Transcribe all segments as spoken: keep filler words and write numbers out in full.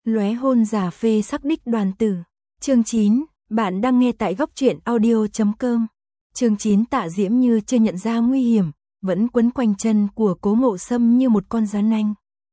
Lóe hôn giả phê sắc đích đoàn tử. Chương chín, bạn đang nghe tại góc truyện audio chấm com. Chương chín Tạ Diễm như chưa nhận ra nguy hiểm, vẫn quấn quanh chân của Cố Ngộ Sâm như một con rắn nanh.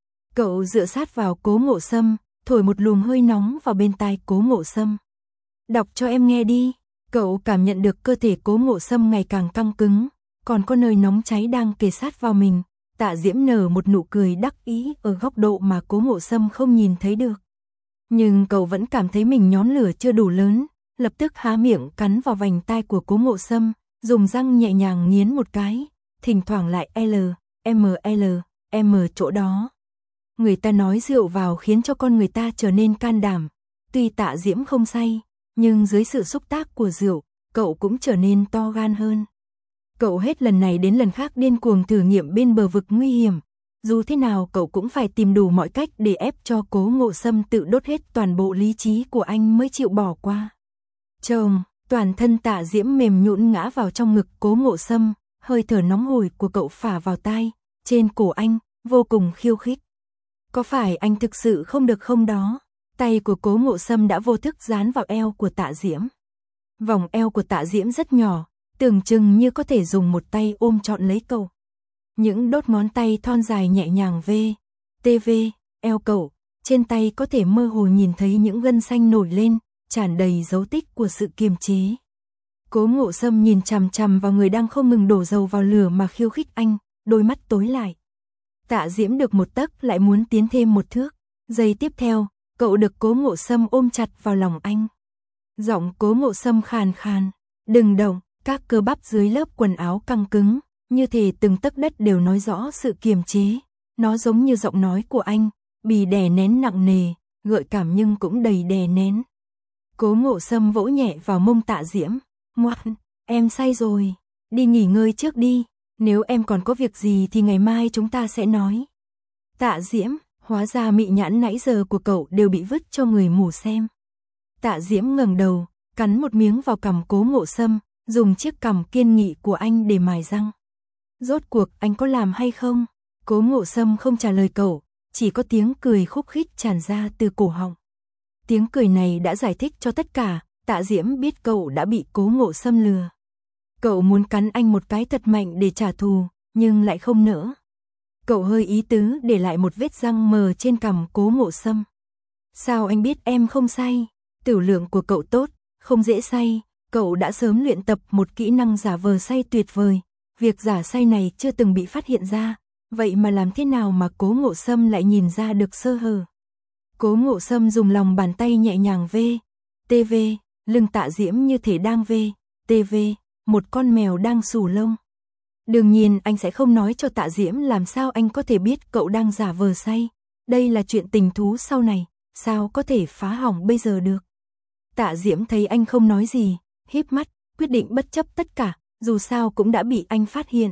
Cậu dựa sát vào Cố Ngộ Sâm, thổi một luồng hơi nóng vào bên tai Cố Ngộ Sâm. Đọc cho em nghe đi. Cậu cảm nhận được cơ thể Cố Ngộ Sâm ngày càng căng cứng, còn có nơi nóng cháy đang kề sát vào mình. Tạ Diễm nở một nụ cười đắc ý ở góc độ mà Cố Ngộ Sâm không nhìn thấy được. Nhưng cậu vẫn cảm thấy mình nhón lửa chưa đủ lớn, lập tức há miệng cắn vào vành tai của Cố Ngộ Sâm, dùng răng nhẹ nhàng nghiến một cái, thỉnh thoảng lại L, M L, M chỗ đó. Người ta nói rượu vào khiến cho con người ta trở nên can đảm. Tuy Tạ Diễm không say, nhưng dưới sự xúc tác của rượu, cậu cũng trở nên to gan hơn. Cậu hết lần này đến lần khác điên cuồng thử nghiệm bên bờ vực nguy hiểm. Dù thế nào cậu cũng phải tìm đủ mọi cách để ép cho Cố Ngộ Sâm tự đốt hết toàn bộ lý trí của anh mới chịu bỏ qua. Chồng, toàn thân Tạ Diễm mềm nhũn ngã vào trong ngực Cố Ngộ Sâm, hơi thở nóng hổi của cậu phả vào tai, trên cổ anh, vô cùng khiêu khích. Có phải anh thực sự không được không đó? Tay của Cố Ngộ Sâm đã vô thức dán vào eo của Tạ Diễm. Vòng eo của Tạ Diễm rất nhỏ, tưởng chừng như có thể dùng một tay ôm trọn lấy cậu. Những đốt ngón tay thon dài nhẹ nhàng vê, tê vê, eo cậu, trên tay có thể mơ hồ nhìn thấy những gân xanh nổi lên, tràn đầy dấu tích của sự kiềm chế. Cố Ngộ Sâm nhìn chằm chằm vào người đang không ngừng đổ dầu vào lửa mà khiêu khích anh, đôi mắt tối lại. Tạ Diễm được một tấc lại muốn tiến thêm một thước. Giây tiếp theo, cậu được Cố Ngộ Sâm ôm chặt vào lòng anh. Giọng Cố Ngộ Sâm khàn khàn, đừng động, các cơ bắp dưới lớp quần áo căng cứng, như thể từng tấc đất đều nói rõ sự kiềm chế. Nó giống như giọng nói của anh, bị đè nén nặng nề, gợi cảm nhưng cũng đầy đè nén. Cố Ngộ Sâm vỗ nhẹ vào mông Tạ Diễm, ngoan, em say rồi, đi nghỉ ngơi trước đi, nếu em còn có việc gì thì ngày mai chúng ta sẽ nói. Tạ Diễm, hóa ra mị nhãn nãy giờ của cậu đều bị vứt cho người mù xem. Tạ Diễm ngẩng đầu, cắn một miếng vào cằm Cố Ngộ Sâm, dùng chiếc cằm kiên nghị của anh để mài răng. Rốt cuộc anh có làm hay không? Cố Ngộ Sâm không trả lời cậu, chỉ có tiếng cười khúc khích tràn ra từ cổ họng. Tiếng cười này đã giải thích cho tất cả. Tạ Diễm biết cậu đã bị Cố Ngộ Sâm lừa. Cậu muốn cắn anh một cái thật mạnh để trả thù, nhưng lại không nỡ. Cậu hơi ý tứ để lại một vết răng mờ trên cằm Cố Ngộ Sâm. Sao anh biết em không say? Tửu lượng của cậu tốt, không dễ say. Cậu đã sớm luyện tập một kỹ năng giả vờ say tuyệt vời. Việc giả say này chưa từng bị phát hiện ra. Vậy mà làm thế nào mà Cố Ngộ Sâm lại nhìn ra được sơ hở? Cố Ngộ Sâm dùng lòng bàn tay nhẹ nhàng vê, tê vê, lưng Tạ Diễm như thể đang vê, tê vê, một con mèo đang xù lông. Đương nhiên anh sẽ không nói cho Tạ Diễm làm sao anh có thể biết cậu đang giả vờ say. Đây là chuyện tình thú sau này, sao có thể phá hỏng bây giờ được. Tạ Diễm thấy anh không nói gì, híp mắt, quyết định bất chấp tất cả, dù sao cũng đã bị anh phát hiện.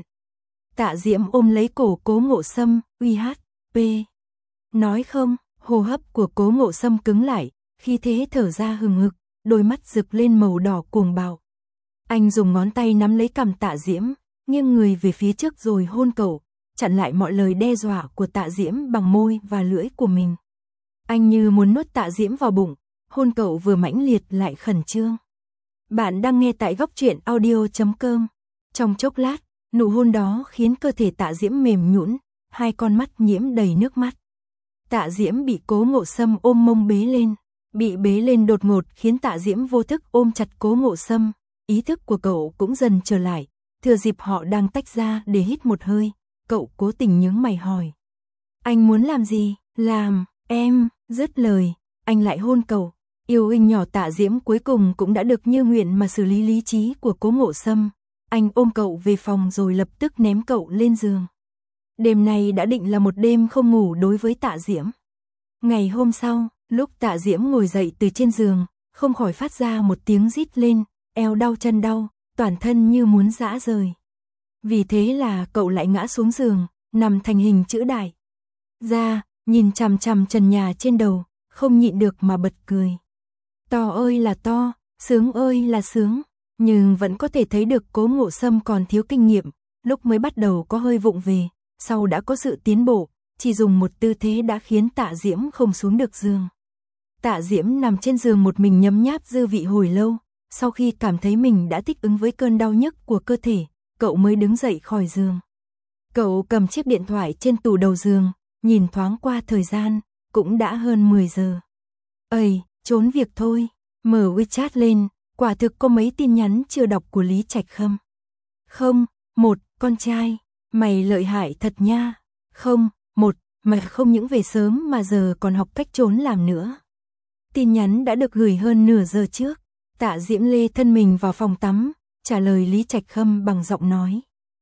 Tạ Diễm ôm lấy cổ Cố Ngộ Sâm, uy hát, pê. Nói không, hô hấp của Cố Ngộ Sâm cứng lại, khi thế thở ra hừng hực, đôi mắt rực lên màu đỏ cuồng bạo. Anh dùng ngón tay nắm lấy cằm Tạ Diễm, nghiêng người về phía trước rồi hôn cậu, chặn lại mọi lời đe dọa của Tạ Diễm bằng môi và lưỡi của mình. Anh như muốn nuốt Tạ Diễm vào bụng, hôn cậu vừa mãnh liệt lại khẩn trương. Bạn đang nghe tại góc truyện audio chấm com. Trong chốc lát, nụ hôn đó khiến cơ thể Tạ Diễm mềm nhũn, hai con mắt nhiễm đầy nước mắt. Tạ Diễm bị Cố Ngộ Sâm ôm mông bế lên, bị bế lên đột ngột khiến Tạ Diễm vô thức ôm chặt Cố Ngộ Sâm, ý thức của cậu cũng dần trở lại, thừa dịp họ đang tách ra để hít một hơi, cậu cố tình nhướng mày hỏi. Anh muốn làm gì? Làm, em, dứt lời, anh lại hôn cậu. Yêu hình nhỏ Tạ Diễm cuối cùng cũng đã được như nguyện mà xử lý lý trí của Cố Ngộ Sâm. Anh ôm cậu về phòng rồi lập tức ném cậu lên giường. Đêm này đã định là một đêm không ngủ đối với Tạ Diễm. Ngày hôm sau, lúc Tạ Diễm ngồi dậy từ trên giường, không khỏi phát ra một tiếng rít lên, eo đau chân đau, toàn thân như muốn rã rời. Vì thế là cậu lại ngã xuống giường, nằm thành hình chữ đại. Ra, nhìn chằm chằm trần nhà trên đầu, không nhịn được mà bật cười. To ơi là to, sướng ơi là sướng, nhưng vẫn có thể thấy được Cố Ngộ Sâm còn thiếu kinh nghiệm, lúc mới bắt đầu có hơi vụng về, sau đã có sự tiến bộ, chỉ dùng một tư thế đã khiến Tạ Diễm không xuống được giường. Tạ Diễm nằm trên giường một mình nhấm nháp dư vị hồi lâu, sau khi cảm thấy mình đã thích ứng với cơn đau nhức của cơ thể, cậu mới đứng dậy khỏi giường. Cậu cầm chiếc điện thoại trên tủ đầu giường, nhìn thoáng qua thời gian, cũng đã hơn mười giờ. Ây, trốn việc thôi, mở WeChat lên, quả thực có mấy tin nhắn chưa đọc của Lý Trạch Khâm. Không, một, con trai, mày lợi hại thật nha. Không, một, mày không những về sớm mà giờ còn học cách trốn làm nữa. Tin nhắn đã được gửi hơn nửa giờ trước. Tạ Diễm lê thân mình vào phòng tắm, trả lời Lý Trạch Khâm bằng giọng nói.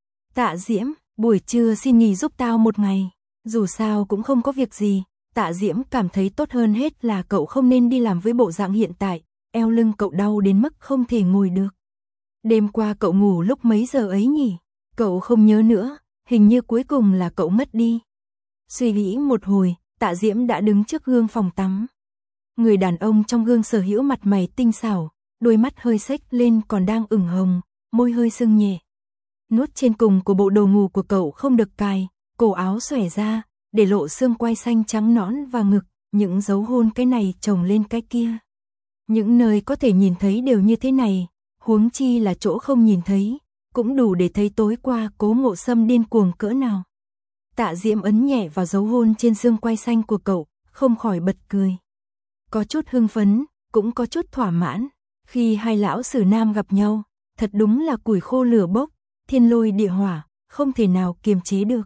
Tạ Diễm, buổi trưa xin nghỉ giúp tao một ngày, dù sao cũng không có việc gì. Tạ Diễm cảm thấy tốt hơn hết là cậu không nên đi làm với bộ dạng hiện tại, eo lưng cậu đau đến mức không thể ngồi được. Đêm qua cậu ngủ lúc mấy giờ ấy nhỉ? Cậu không nhớ nữa, hình như cuối cùng là cậu mất đi. Suy nghĩ một hồi, Tạ Diễm đã đứng trước gương phòng tắm. Người đàn ông trong gương sở hữu mặt mày tinh xảo, đôi mắt hơi xếch lên còn đang ửng hồng, môi hơi sưng nhẹ. Nút trên cùng của bộ đồ ngủ của cậu không được cài, cổ áo xòe ra, để lộ xương quai xanh trắng nõn và ngực, những dấu hôn cái này chồng lên cái kia. Những nơi có thể nhìn thấy đều như thế này, huống chi là chỗ không nhìn thấy, cũng đủ để thấy tối qua Cố Ngộ Sâm điên cuồng cỡ nào. Tạ Diễm ấn nhẹ vào dấu hôn trên xương quai xanh của cậu, không khỏi bật cười. Có chút hưng phấn, cũng có chút thỏa mãn, khi hai lão sử nam gặp nhau, thật đúng là củi khô lửa bốc, thiên lôi địa hỏa, không thể nào kiềm chế được.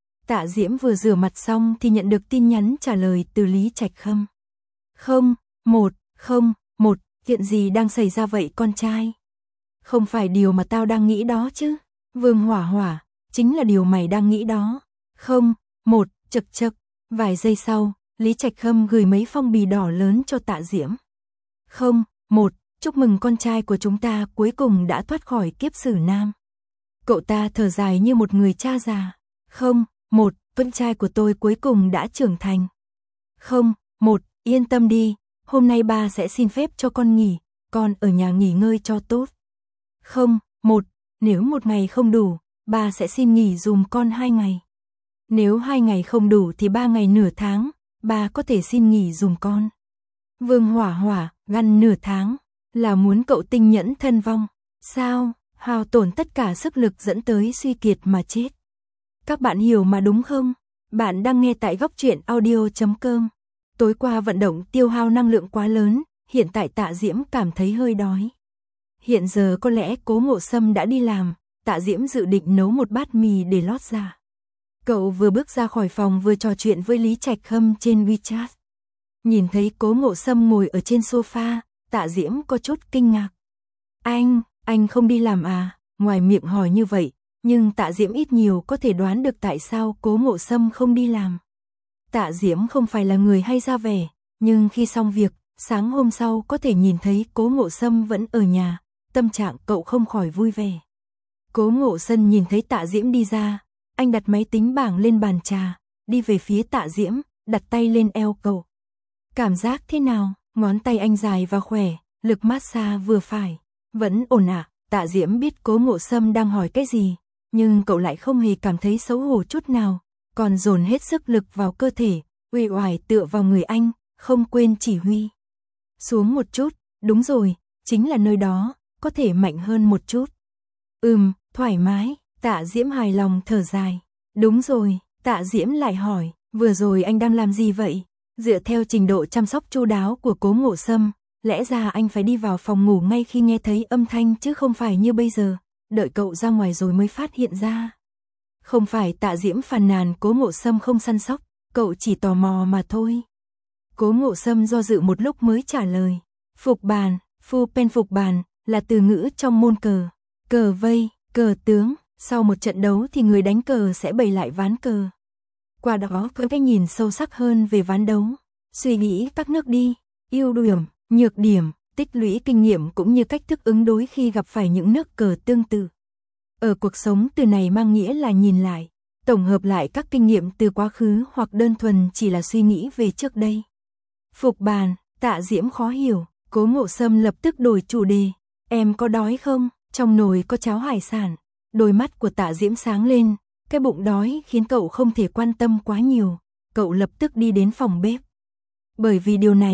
Tạ Diễm vừa rửa mặt xong thì nhận được tin nhắn trả lời từ Lý Trạch Khâm. Không, một, không, một, chuyện gì đang xảy ra vậy con trai? Không phải điều mà tao đang nghĩ đó chứ. Vương Hỏa Hỏa, chính là điều mày đang nghĩ đó. Không, một, chật chật. Vài giây sau, Lý Trạch Khâm gửi mấy phong bì đỏ lớn cho Tạ Diễm. Không, một, chúc mừng con trai của chúng ta cuối cùng đã thoát khỏi kiếp sử nam. Cậu ta thở dài như một người cha già. Không, một, con trai của tôi cuối cùng đã trưởng thành. Không, một, yên tâm đi, hôm nay ba sẽ xin phép cho con nghỉ, con ở nhà nghỉ ngơi cho tốt. Không, một, nếu một ngày không đủ, ba sẽ xin nghỉ dùm con hai ngày. Nếu hai ngày không đủ thì ba ngày nửa tháng, ba có thể xin nghỉ dùm con. Vương Hỏa Hỏa, gằn nửa tháng, là muốn cậu tinh nhẫn thân vong. Sao, hao tổn tất cả sức lực dẫn tới suy kiệt mà chết. Các bạn hiểu mà đúng không? Bạn đang nghe tại góc truyện audio chấm com. Tối qua vận động tiêu hao năng lượng quá lớn, hiện tại Tạ Diễm cảm thấy hơi đói. Hiện giờ có lẽ Cố Ngộ Sâm đã đi làm, Tạ Diễm dự định nấu một bát mì để lót dạ. Cậu vừa bước ra khỏi phòng vừa trò chuyện với Lý Trạch Khâm trên WeChat. Nhìn thấy Cố Ngộ Sâm ngồi ở trên sofa, Tạ Diễm có chút kinh ngạc. Anh, anh không đi làm à? Ngoài miệng hỏi như vậy, nhưng Tạ Diễm ít nhiều có thể đoán được tại sao Cố Ngộ Sâm không đi làm. Tạ Diễm không phải là người hay ra vẻ, nhưng khi xong việc, sáng hôm sau có thể nhìn thấy Cố Ngộ Sâm vẫn ở nhà, tâm trạng cậu không khỏi vui vẻ. Cố Ngộ Sâm nhìn thấy Tạ Diễm đi ra, anh đặt máy tính bảng lên bàn trà, đi về phía Tạ Diễm, đặt tay lên eo cậu. Cảm giác thế nào? Ngón tay anh dài và khỏe, lực massage vừa phải. Vẫn ổn ạ. À? Tạ Diễm biết Cố Ngộ Sâm đang hỏi cái gì, nhưng cậu lại không hề cảm thấy xấu hổ chút nào, còn dồn hết sức lực vào cơ thể, uể oải tựa vào người anh, không quên chỉ huy. Xuống một chút, đúng rồi, chính là nơi đó, có thể mạnh hơn một chút. Ừm, thoải mái, Tạ Diễm hài lòng thở dài. Đúng rồi, Tạ Diễm lại hỏi, vừa rồi anh đang làm gì vậy? Dựa theo trình độ chăm sóc chu đáo của Cố Ngộ Sâm, lẽ ra anh phải đi vào phòng ngủ ngay khi nghe thấy âm thanh chứ không phải như bây giờ, đợi cậu ra ngoài rồi mới phát hiện ra. Không phải Tạ Diễm phàn nàn Cố Ngộ Sâm không săn sóc, cậu chỉ tò mò mà thôi. Cố Ngộ Sâm do dự một lúc mới trả lời. Phục bàn, phu pen phục bàn, là từ ngữ trong môn cờ. Cờ vây, cờ tướng, sau một trận đấu thì người đánh cờ sẽ bày lại ván cờ. Qua đó có cái nhìn sâu sắc hơn về ván đấu. Suy nghĩ các nước đi, ưu điểm, nhược điểm, tích lũy kinh nghiệm cũng như cách thức ứng đối khi gặp phải những nước cờ tương tự. Ở cuộc sống từ này mang nghĩa là nhìn lại, tổng hợp lại các kinh nghiệm từ quá khứ hoặc đơn thuần chỉ là suy nghĩ về trước đây. Phục bàn, Tạ Diễm khó hiểu, Cố Ngộ Sâm lập tức đổi chủ đề. Em có đói không? Trong nồi có cháo hải sản. Đôi mắt của Tạ Diễm sáng lên, cái bụng đói khiến cậu không thể quan tâm quá nhiều, cậu lập tức đi đến phòng bếp. Bởi vì điều này,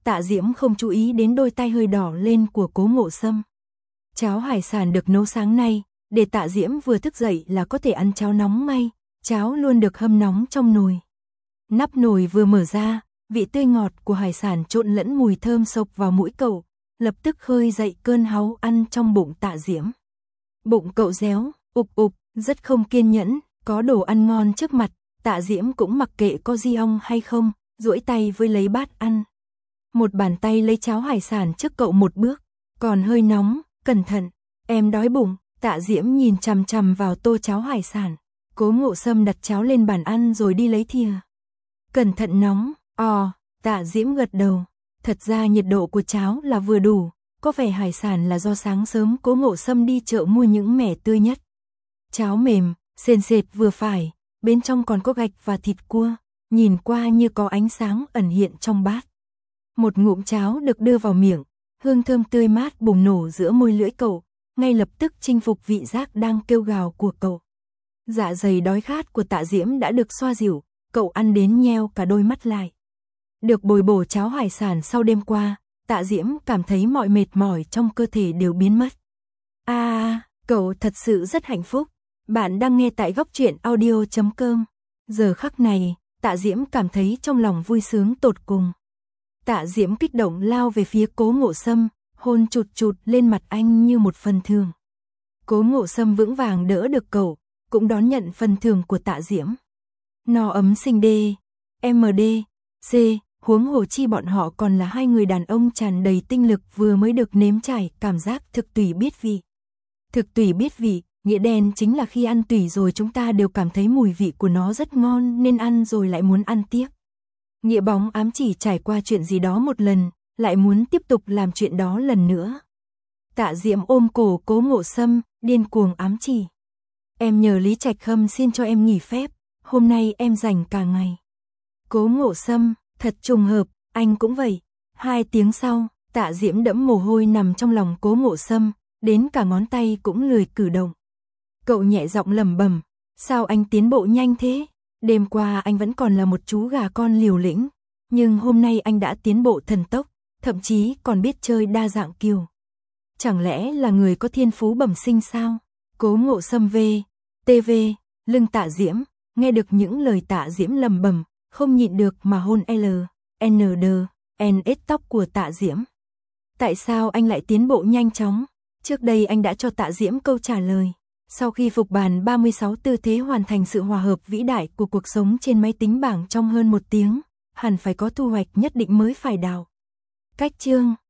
Tạ Diễm không chú ý đến đôi tay hơi đỏ lên của Cố Ngộ Sâm. Cháo hải sản được nấu sáng nay, để Tạ Diễm vừa thức dậy là có thể ăn cháo nóng ngay, cháo luôn được hâm nóng trong nồi. Nắp nồi vừa mở ra, vị tươi ngọt của hải sản trộn lẫn mùi thơm xộc vào mũi cậu, lập tức khơi dậy cơn háu ăn trong bụng Tạ Diễm. Bụng cậu réo, ục ục, rất không kiên nhẫn, có đồ ăn ngon trước mặt, Tạ Diễm cũng mặc kệ có di ong hay không, duỗi tay với lấy bát ăn. Một bàn tay lấy cháo hải sản trước cậu một bước, còn hơi nóng, cẩn thận, em đói bụng. Tạ Diễm nhìn chằm chằm vào tô cháo hải sản. Cố Ngộ Sâm đặt cháo lên bàn ăn rồi đi lấy thìa. Cẩn thận nóng, ò, Tạ Diễm gật đầu. Thật ra nhiệt độ của cháo là vừa đủ, có vẻ hải sản là do sáng sớm Cố Ngộ Sâm đi chợ mua những mẻ tươi nhất. Cháo mềm, sền sệt vừa phải, bên trong còn có gạch và thịt cua, nhìn qua như có ánh sáng ẩn hiện trong bát. Một ngụm cháo được đưa vào miệng, hương thơm tươi mát bùng nổ giữa môi lưỡi cậu, ngay lập tức chinh phục vị giác đang kêu gào của cậu. Dạ dày đói khát của Tạ Diễm đã được xoa dịu, cậu ăn đến nheo cả đôi mắt lại. Được bồi bổ cháo hải sản sau đêm qua, Tạ Diễm cảm thấy mọi mệt mỏi trong cơ thể đều biến mất. À, cậu thật sự rất hạnh phúc. Bạn đang nghe tại góc truyện audio chấm com. Giờ khắc này, Tạ Diễm cảm thấy trong lòng vui sướng tột cùng. Tạ Diễm kích động lao về phía Cố Ngộ Sâm, hôn chụt chụt lên mặt anh như một phần thưởng. Cố Ngộ Sâm vững vàng đỡ được cậu, cũng đón nhận phần thưởng của Tạ Diễm. No ấm sinh D, M D, C, huống hồ chi bọn họ còn là hai người đàn ông tràn đầy tinh lực vừa mới được nếm trải cảm giác thực tùy biết vị. Thực tùy biết vị, nghĩa đen chính là khi ăn tùy rồi chúng ta đều cảm thấy mùi vị của nó rất ngon nên ăn rồi lại muốn ăn tiếp. Nghĩa bóng ám chỉ trải qua chuyện gì đó một lần, lại muốn tiếp tục làm chuyện đó lần nữa. Tạ Diễm ôm cổ Cố Ngộ Sâm, điên cuồng ám chỉ. Em nhờ Lý Trạch Khâm xin cho em nghỉ phép, hôm nay em rảnh cả ngày. Cố Ngộ Sâm, thật trùng hợp, anh cũng vậy. Hai tiếng sau, Tạ Diễm đẫm mồ hôi nằm trong lòng Cố Ngộ Sâm, đến cả ngón tay cũng lười cử động. Cậu nhẹ giọng lẩm bẩm, sao anh tiến bộ nhanh thế? Đêm qua anh vẫn còn là một chú gà con liều lĩnh, nhưng hôm nay anh đã tiến bộ thần tốc, thậm chí còn biết chơi đa dạng kiều. Chẳng lẽ là người có thiên phú bẩm sinh sao? Cố Ngộ Sâm V, tê vê, lưng Tạ Diễm, nghe được những lời Tạ Diễm lẩm bẩm, không nhịn được mà hôn L, N D, N S tóc của Tạ Diễm. Tại sao anh lại tiến bộ nhanh chóng? Trước đây anh đã cho Tạ Diễm câu trả lời. Sau khi phục bàn ba mươi sáu tư thế hoàn thành sự hòa hợp vĩ đại của cuộc sống trên máy tính bảng trong hơn một tiếng, hẳn phải có thu hoạch nhất định mới phải đào. Cách chương